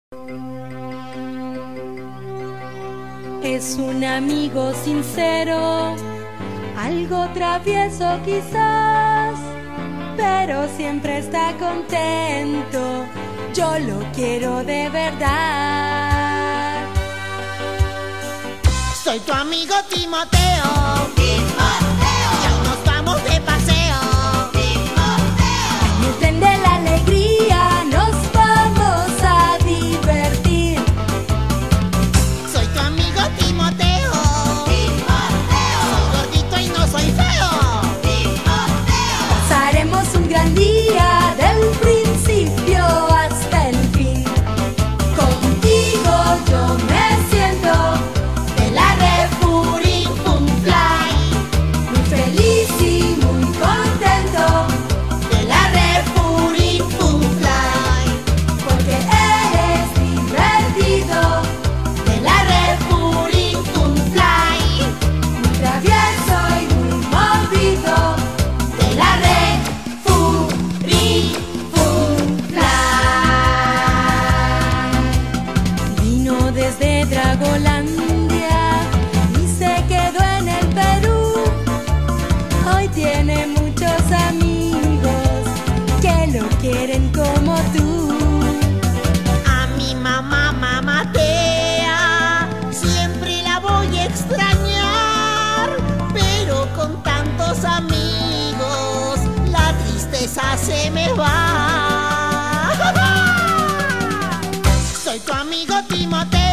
Es un amigo sincero, algo travieso quizás, pero siempre está contento. Yo lo quiero de verdad. Soy tu amigo Timoteo. Timoteo. Ya nos vamos de paseo. Timoteo. En el tren de la alegría nos vamos a divertir. Soy tu amigo Timoteo. Timoteo. Soy gordito y no soy feo. Timoteo. Pasaremos un gran día del principio hasta el fin. Contigo yo me siento De la Refuring Fun Fly. muy feliz y muy contento, De la Refuring Fun Fly. porque eres divertido, De la Refuring Fun Fly. muy travieso y muy movido. De la Refuring Fun Fly. Vino desde Dragolandia y se quedó en el Perú. Hoy tiene muchos amigos que lo quieren como tú. A mi mamá Mamatea siempre la voy a extrañar, pero con tantos amigos la tristeza se me va. Soy tu amigo Timoteo.